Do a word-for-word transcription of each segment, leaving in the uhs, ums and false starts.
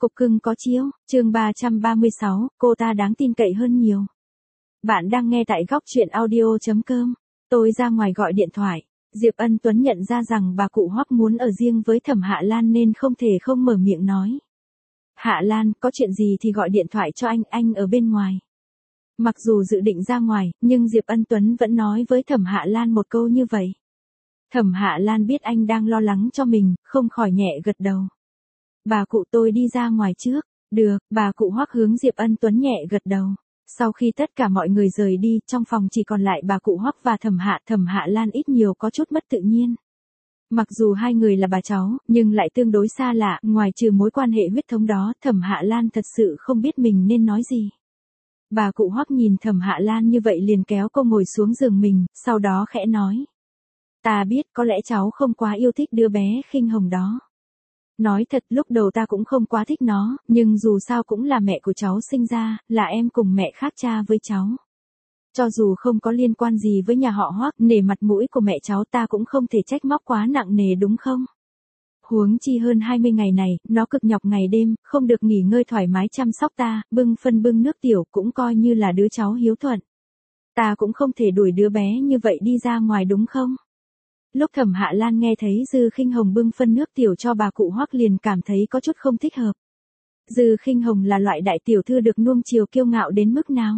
Cục cưng có chiếu, chương ba trăm ba mươi sáu, cô ta đáng tin cậy hơn nhiều. Bạn đang nghe tại góc truyện audio chấm com. Tôi ra ngoài gọi điện thoại. Diệp Ân Tuấn nhận ra rằng bà cụ Hoắc muốn ở riêng với Thẩm Hạ Lan nên không thể không mở miệng nói. Hạ Lan, có chuyện gì thì gọi điện thoại cho anh, anh ở bên ngoài. Mặc dù dự định ra ngoài, nhưng Diệp Ân Tuấn vẫn nói với Thẩm Hạ Lan một câu như vậy. Thẩm Hạ Lan biết anh đang lo lắng cho mình, không khỏi nhẹ gật đầu. Bà cụ tôi đi ra ngoài trước. Được, bà cụ Hoắc hướng Diệp Ân Tuấn nhẹ gật đầu. Sau khi tất cả mọi người rời đi, trong phòng chỉ còn lại bà cụ Hoắc và Thẩm Hạ, Thẩm Hạ Lan ít nhiều có chút mất tự nhiên. Mặc dù hai người là bà cháu, nhưng lại tương đối xa lạ, ngoài trừ mối quan hệ huyết thống đó, Thẩm Hạ Lan thật sự không biết mình nên nói gì. Bà cụ Hoắc nhìn Thẩm Hạ Lan như vậy liền kéo cô ngồi xuống giường mình, sau đó khẽ nói. Ta biết có lẽ cháu không quá yêu thích đứa bé Khinh Hồng đó. Nói thật lúc đầu ta cũng không quá thích nó, nhưng dù sao cũng là mẹ của cháu sinh ra, là em cùng mẹ khác cha với cháu. Cho dù không có liên quan gì với nhà họ Hoắc, nể mặt mũi của mẹ cháu ta cũng không thể trách móc quá nặng nề đúng không? Huống chi hơn hai mươi ngày này, nó cực nhọc ngày đêm, không được nghỉ ngơi thoải mái chăm sóc ta, bưng phân bưng nước tiểu cũng coi như là đứa cháu hiếu thuận. Ta cũng không thể đuổi đứa bé như vậy đi ra ngoài đúng không? Lúc Thẩm Hạ Lan nghe thấy Dư Khinh Hồng bưng phân nước tiểu cho bà cụ Hoắc liền cảm thấy có chút không thích hợp. Dư Khinh Hồng là loại đại tiểu thư được nuông chiều kiêu ngạo đến mức nào?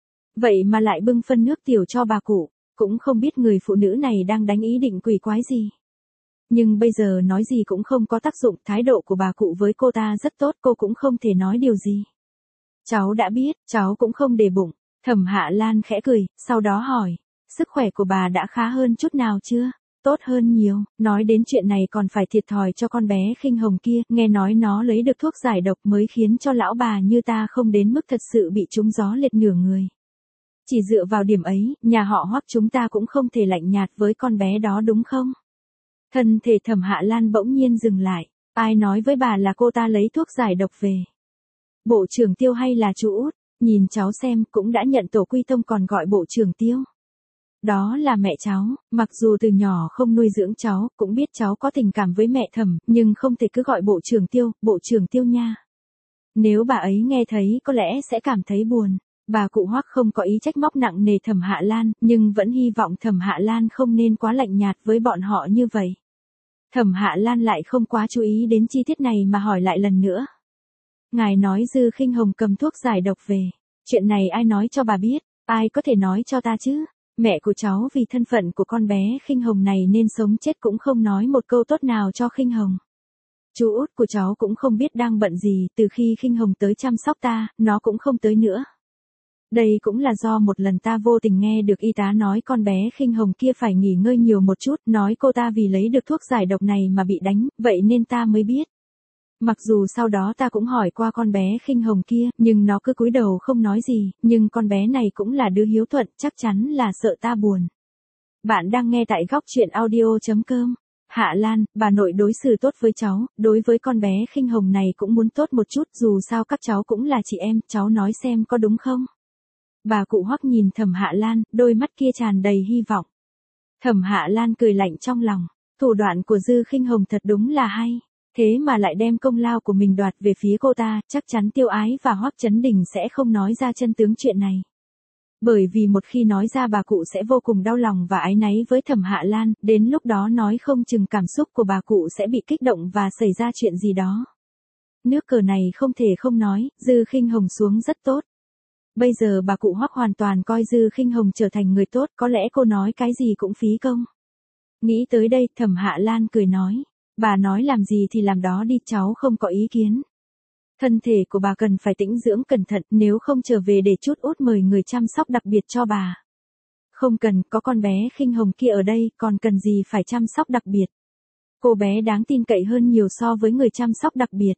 Vậy mà lại bưng phân nước tiểu cho bà cụ, cũng không biết người phụ nữ này đang đánh ý định quỷ quái gì. Nhưng bây giờ nói gì cũng không có tác dụng, thái độ của bà cụ với cô ta rất tốt, cô cũng không thể nói điều gì. Cháu đã biết, cháu cũng không để bụng. Thẩm Hạ Lan khẽ cười, sau đó hỏi, sức khỏe của bà đã khá hơn chút nào chưa? Tốt hơn nhiều, nói đến chuyện này còn phải thiệt thòi cho con bé Khinh Hồng kia, nghe nói nó lấy được thuốc giải độc mới khiến cho lão bà như ta không đến mức thật sự bị trúng gió liệt nửa người. Chỉ dựa vào điểm ấy, nhà họ Hoắc chúng ta cũng không thể lạnh nhạt với con bé đó đúng không? Thân thể Thẩm Hạ Lan bỗng nhiên dừng lại, ai nói với bà là cô ta lấy thuốc giải độc về? Bộ trưởng Tiêu hay là chú Út? Nhìn cháu xem, cũng đã nhận tổ quy tông còn gọi bộ trưởng Tiêu. Đó là mẹ cháu, mặc dù từ nhỏ không nuôi dưỡng cháu, cũng biết cháu có tình cảm với mẹ Thẩm, nhưng không thể cứ gọi bộ trưởng Tiêu, bộ trưởng Tiêu nha. Nếu bà ấy nghe thấy có lẽ sẽ cảm thấy buồn. Bà cụ Hoắc không có ý trách móc nặng nề Thẩm Hạ Lan, nhưng vẫn hy vọng Thẩm Hạ Lan không nên quá lạnh nhạt với bọn họ như vậy. Thẩm Hạ Lan lại không quá chú ý đến chi tiết này mà hỏi lại lần nữa. Ngài nói Dư Khinh Hồng cầm thuốc giải độc về, chuyện này ai nói cho bà biết, ai có thể nói cho ta chứ? Mẹ của cháu vì thân phận của con bé Khinh Hồng này nên sống chết cũng không nói một câu tốt nào cho Khinh Hồng. Chú út của cháu cũng không biết đang bận gì, từ khi Khinh Hồng tới chăm sóc ta, nó cũng không tới nữa. Đây cũng là do một lần ta vô tình nghe được y tá nói con bé Khinh Hồng kia phải nghỉ ngơi nhiều một chút, nói cô ta vì lấy được thuốc giải độc này mà bị đánh, vậy nên ta mới biết. Mặc dù sau đó ta cũng hỏi qua con bé Khinh Hồng kia, nhưng nó cứ cúi đầu không nói gì, nhưng con bé này cũng là đứa hiếu thuận, chắc chắn là sợ ta buồn. Bạn đang nghe tại góc truyện audio chấm com. Hạ Lan, bà nội đối xử tốt với cháu, đối với con bé Khinh Hồng này cũng muốn tốt một chút, dù sao các cháu cũng là chị em, cháu nói xem có đúng không? Bà cụ Hoắc nhìn Thẩm Hạ Lan, đôi mắt kia tràn đầy hy vọng. Thẩm Hạ Lan cười lạnh trong lòng, thủ đoạn của Dư Khinh Hồng thật đúng là hay. Thế mà lại đem công lao của mình đoạt về phía cô ta, chắc chắn Tiêu Ái và Hoắc Chấn Đình sẽ không nói ra chân tướng chuyện này. Bởi vì một khi nói ra bà cụ sẽ vô cùng đau lòng và áy náy với Thẩm Hạ Lan, đến lúc đó nói không chừng cảm xúc của bà cụ sẽ bị kích động và xảy ra chuyện gì đó. Nước cờ này không thể không nói, Dư Khinh Hồng xuống rất tốt. Bây giờ bà cụ Hoắc hoàn toàn coi Dư Khinh Hồng trở thành người tốt, có lẽ cô nói cái gì cũng phí công. Nghĩ tới đây, Thẩm Hạ Lan cười nói. Bà nói làm gì thì làm đó đi, cháu không có ý kiến. Thân thể của bà cần phải tĩnh dưỡng cẩn thận, nếu không trở về để chút út mời người chăm sóc đặc biệt cho bà. Không cần, có con bé Khinh Hồng kia ở đây, còn cần gì phải chăm sóc đặc biệt. Cô bé đáng tin cậy hơn nhiều so với người chăm sóc đặc biệt.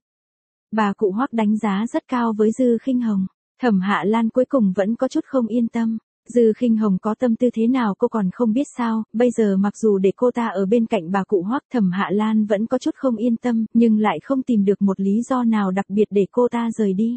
Bà cụ Hoắc đánh giá rất cao với Dư Khinh Hồng. Thẩm Hạ Lan cuối cùng vẫn có chút không yên tâm. Dư Khinh Hồng có tâm tư thế nào cô còn không biết sao, bây giờ mặc dù để cô ta ở bên cạnh bà cụ Hoắc, Thẩm Hạ Lan vẫn có chút không yên tâm, nhưng lại không tìm được một lý do nào đặc biệt để cô ta rời đi.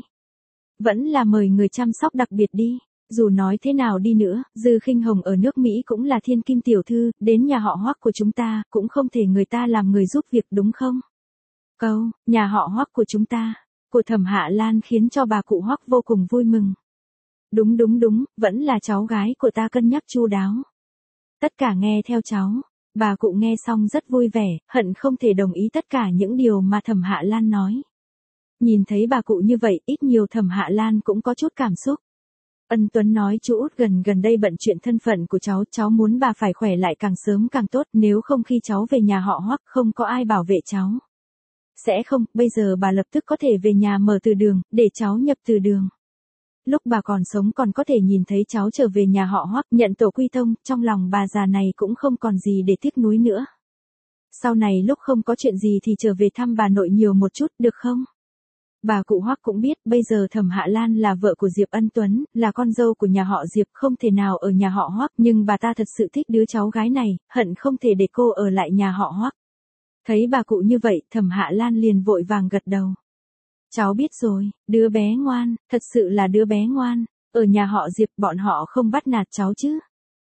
Vẫn là mời người chăm sóc đặc biệt đi, dù nói thế nào đi nữa, Dư Khinh Hồng ở nước Mỹ cũng là thiên kim tiểu thư, đến nhà họ Hoắc của chúng ta, cũng không thể người ta làm người giúp việc đúng không? Câu, nhà họ Hoắc của chúng ta. của Thẩm Hạ Lan khiến cho bà cụ Hoắc vô cùng vui mừng. Đúng đúng đúng, vẫn là cháu gái của ta cân nhắc chu đáo. Tất cả nghe theo cháu. Bà cụ nghe xong rất vui vẻ, hận không thể đồng ý tất cả những điều mà Thẩm Hạ Lan nói. Nhìn thấy bà cụ như vậy, ít nhiều Thẩm Hạ Lan cũng có chút cảm xúc. Ân Tuấn nói chú út gần gần đây bận chuyện thân phận của cháu, cháu muốn bà phải khỏe lại càng sớm càng tốt, nếu không khi cháu về nhà họ Hoắc không có ai bảo vệ cháu. Sẽ không, bây giờ bà lập tức có thể về nhà mở từ đường, để cháu nhập từ đường. Lúc bà còn sống còn có thể nhìn thấy cháu trở về nhà họ Hoắc nhận tổ quy tông, trong lòng bà già này cũng không còn gì để tiếc nuối nữa. Sau này lúc không có chuyện gì thì trở về thăm bà nội nhiều một chút, được không? Bà cụ Hoắc cũng biết bây giờ Thẩm Hạ Lan là vợ của Diệp Ân Tuấn, là con dâu của nhà họ Diệp, không thể nào ở nhà họ Hoắc, nhưng bà ta thật sự thích đứa cháu gái này, hận không thể để cô ở lại nhà họ Hoắc. Thấy bà cụ như vậy, Thẩm Hạ Lan liền vội vàng gật đầu. Cháu biết rồi, đứa bé ngoan, thật sự là đứa bé ngoan, ở nhà họ Diệp bọn họ không bắt nạt cháu chứ.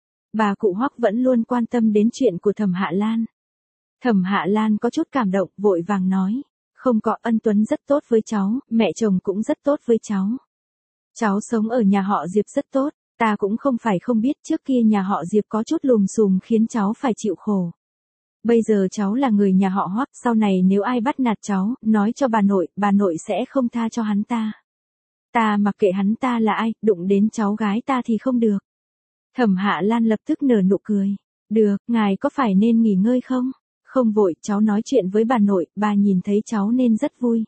Bà cụ Hoắc vẫn luôn quan tâm đến chuyện của Thẩm Hạ Lan. Thẩm Hạ Lan có chút cảm động, vội vàng nói. Không có, Ân Tuấn rất tốt với cháu, mẹ chồng cũng rất tốt với cháu. Cháu sống ở nhà họ Diệp rất tốt, ta cũng không phải không biết trước kia nhà họ Diệp có chút lùm xùm khiến cháu phải chịu khổ. Bây giờ cháu là người nhà họ Hoắc, sau này nếu ai bắt nạt cháu, nói cho bà nội, bà nội sẽ không tha cho hắn ta. Ta mặc kệ hắn ta là ai, đụng đến cháu gái ta thì không được. Thẩm Hạ Lan lập tức nở nụ cười. Được, ngài có phải nên nghỉ ngơi không? Không vội, cháu nói chuyện với bà nội, bà nhìn thấy cháu nên rất vui.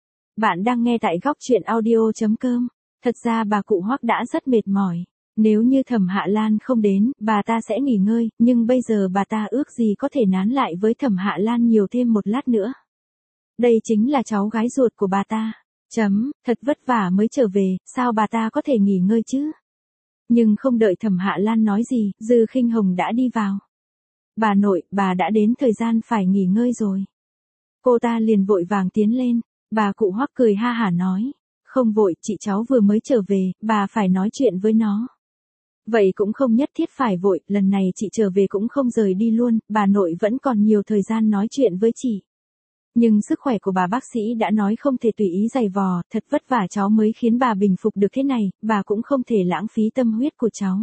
Bạn đang nghe tại góc truyện audio chấm com. Thật ra bà cụ Hoắc đã rất mệt mỏi. Nếu như Thẩm Hạ Lan không đến, bà ta sẽ nghỉ ngơi, nhưng bây giờ bà ta ước gì có thể nán lại với Thẩm Hạ Lan nhiều thêm một lát nữa. Đây chính là cháu gái ruột của bà ta. Chấm, thật vất vả mới trở về, sao bà ta có thể nghỉ ngơi chứ? Nhưng không đợi Thẩm Hạ Lan nói gì, Dư Khinh Hồng đã đi vào. Bà nội, bà đã đến thời gian phải nghỉ ngơi rồi. Cô ta liền vội vàng tiến lên, bà cụ Hoắc cười ha hả nói. Không vội, chị cháu vừa mới trở về, bà phải nói chuyện với nó. Vậy cũng không nhất thiết phải vội, lần này chị trở về cũng không rời đi luôn, bà nội vẫn còn nhiều thời gian nói chuyện với chị. Nhưng sức khỏe của bà bác sĩ đã nói không thể tùy ý giày vò, thật vất vả cháu mới khiến bà bình phục được thế này, bà cũng không thể lãng phí tâm huyết của cháu.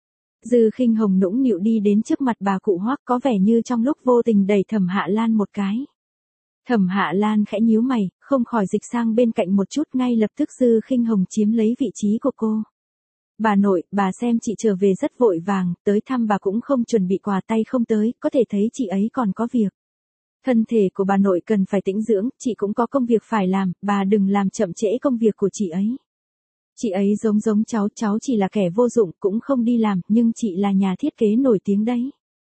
Dư Khinh Hồng nũng nịu đi đến trước mặt bà cụ Hoắc, có vẻ như trong lúc vô tình đẩy Thẩm Hạ Lan một cái. Thẩm Hạ Lan khẽ nhíu mày, không khỏi dịch sang bên cạnh một chút, ngay lập tức Dư Khinh Hồng chiếm lấy vị trí của cô. Bà nội, bà xem chị trở về rất vội vàng, tới thăm bà cũng không chuẩn bị quà tay không tới, có thể thấy chị ấy còn có việc. Thân thể của bà nội cần phải tĩnh dưỡng, chị cũng có công việc phải làm, bà đừng làm chậm trễ công việc của chị ấy. Chị ấy giống giống cháu, cháu chỉ là kẻ vô dụng, cũng không đi làm, nhưng chị là nhà thiết kế nổi tiếng đấy.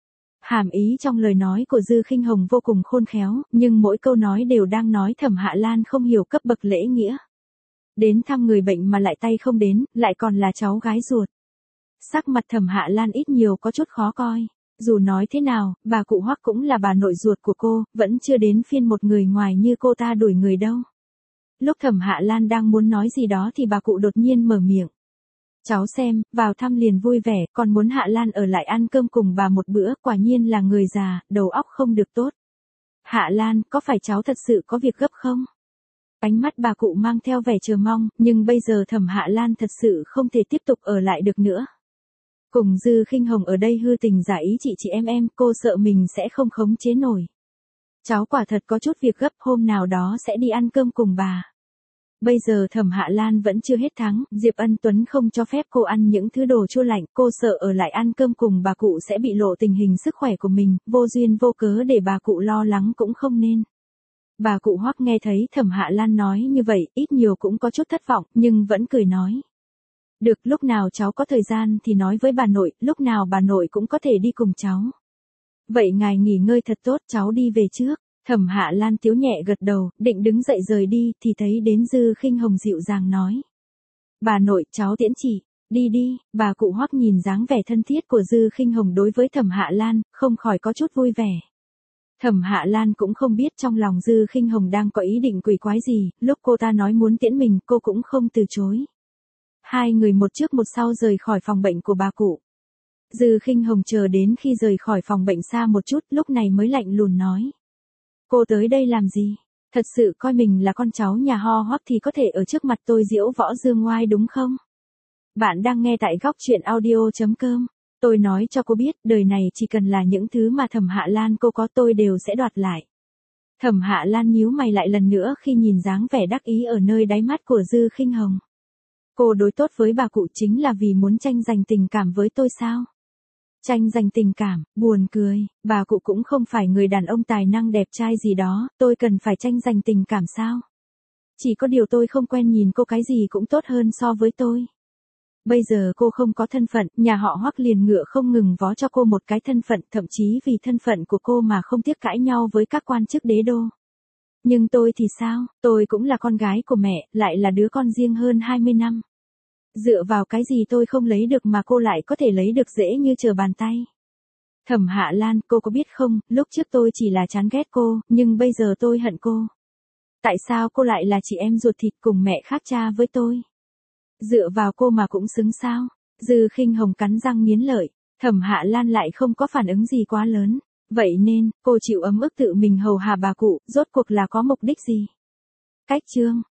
Hàm ý trong lời nói của Dư Khinh Hồng vô cùng khôn khéo, nhưng mỗi câu nói đều đang nói Thẩm Hạ Lan không hiểu cấp bậc lễ nghĩa. Đến thăm người bệnh mà lại tay không đến, lại còn là cháu gái ruột. Sắc mặt Thẩm Hạ Lan ít nhiều có chút khó coi. Dù nói thế nào, bà cụ Hoắc cũng là bà nội ruột của cô, vẫn chưa đến phiên một người ngoài như cô ta đuổi người đâu. Lúc Thẩm Hạ Lan đang muốn nói gì đó thì bà cụ đột nhiên mở miệng. Cháu xem, vào thăm liền vui vẻ, còn muốn Hạ Lan ở lại ăn cơm cùng bà một bữa, quả nhiên là người già, đầu óc không được tốt. Hạ Lan, có phải cháu thật sự có việc gấp không? Ánh mắt bà cụ mang theo vẻ chờ mong, nhưng bây giờ Thẩm Hạ Lan thật sự không thể tiếp tục ở lại được nữa. Cùng Dư Khinh Hồng ở đây hư tình giả ý chị chị em em, cô sợ mình sẽ không khống chế nổi. Cháu quả thật có chút việc gấp, hôm nào đó sẽ đi ăn cơm cùng bà. Bây giờ Thẩm Hạ Lan vẫn chưa hết thắng, Diệp Ân Tuấn không cho phép cô ăn những thứ đồ chua lạnh, cô sợ ở lại ăn cơm cùng bà cụ sẽ bị lộ tình hình sức khỏe của mình, vô duyên vô cớ để bà cụ lo lắng cũng không nên. Bà cụ Hoắc nghe thấy Thẩm Hạ Lan nói như vậy, ít nhiều cũng có chút thất vọng, nhưng vẫn cười nói. Được, lúc nào cháu có thời gian thì nói với bà nội, lúc nào bà nội cũng có thể đi cùng cháu. Vậy ngài nghỉ ngơi thật tốt, cháu đi về trước. Thẩm Hạ Lan tiếu nhẹ gật đầu, định đứng dậy rời đi, thì thấy đến Dư Khinh Hồng dịu dàng nói. Bà nội, cháu tiễn chị, đi đi, bà cụ Hoắc nhìn dáng vẻ thân thiết của Dư Khinh Hồng đối với Thẩm Hạ Lan, không khỏi có chút vui vẻ. Thẩm Hạ Lan cũng không biết trong lòng Dư Khinh Hồng đang có ý định quỷ quái gì, lúc cô ta nói muốn tiễn mình, cô cũng không từ chối. Hai người một trước một sau rời khỏi phòng bệnh của bà cụ. Dư Khinh Hồng chờ đến khi rời khỏi phòng bệnh xa một chút, lúc này mới lạnh lùng nói. Cô tới đây làm gì? Thật sự coi mình là con cháu nhà Ho Hoắc thì có thể ở trước mặt tôi diễu võ dương ngoai đúng không? Bạn đang nghe tại góc chuyện audio chấm com. Tôi nói cho cô biết, đời này chỉ cần là những thứ mà Thẩm Hạ Lan cô có tôi đều sẽ đoạt lại. Thẩm Hạ Lan nhíu mày lại lần nữa khi nhìn dáng vẻ đắc ý ở nơi đáy mắt của Dư Khinh Hồng. Cô đối tốt với bà cụ chính là vì muốn tranh giành tình cảm với tôi sao? Tranh giành tình cảm, buồn cười, bà cụ cũng không phải người đàn ông tài năng đẹp trai gì đó, tôi cần phải tranh giành tình cảm sao? Chỉ có điều tôi không quen nhìn cô cái gì cũng tốt hơn so với tôi. Bây giờ cô không có thân phận, nhà họ Hoắc liền ngựa không ngừng vó cho cô một cái thân phận, thậm chí vì thân phận của cô mà không tiếc cãi nhau với các quan chức đế đô. Nhưng tôi thì sao, tôi cũng là con gái của mẹ, lại là đứa con riêng hơn hai mươi năm. Dựa vào cái gì tôi không lấy được mà cô lại có thể lấy được dễ như trở bàn tay. Thẩm Hạ Lan, cô có biết không, lúc trước tôi chỉ là chán ghét cô, nhưng bây giờ tôi hận cô. Tại sao cô lại là chị em ruột thịt cùng mẹ khác cha với tôi? Dựa vào cô mà cũng xứng sao? Dư Khinh Hồng cắn răng nghiến lợi, Thẩm Hạ Lan lại không có phản ứng gì quá lớn. Vậy nên, cô chịu ấm ức tự mình hầu hạ bà cụ, rốt cuộc là có mục đích gì? Cách chương.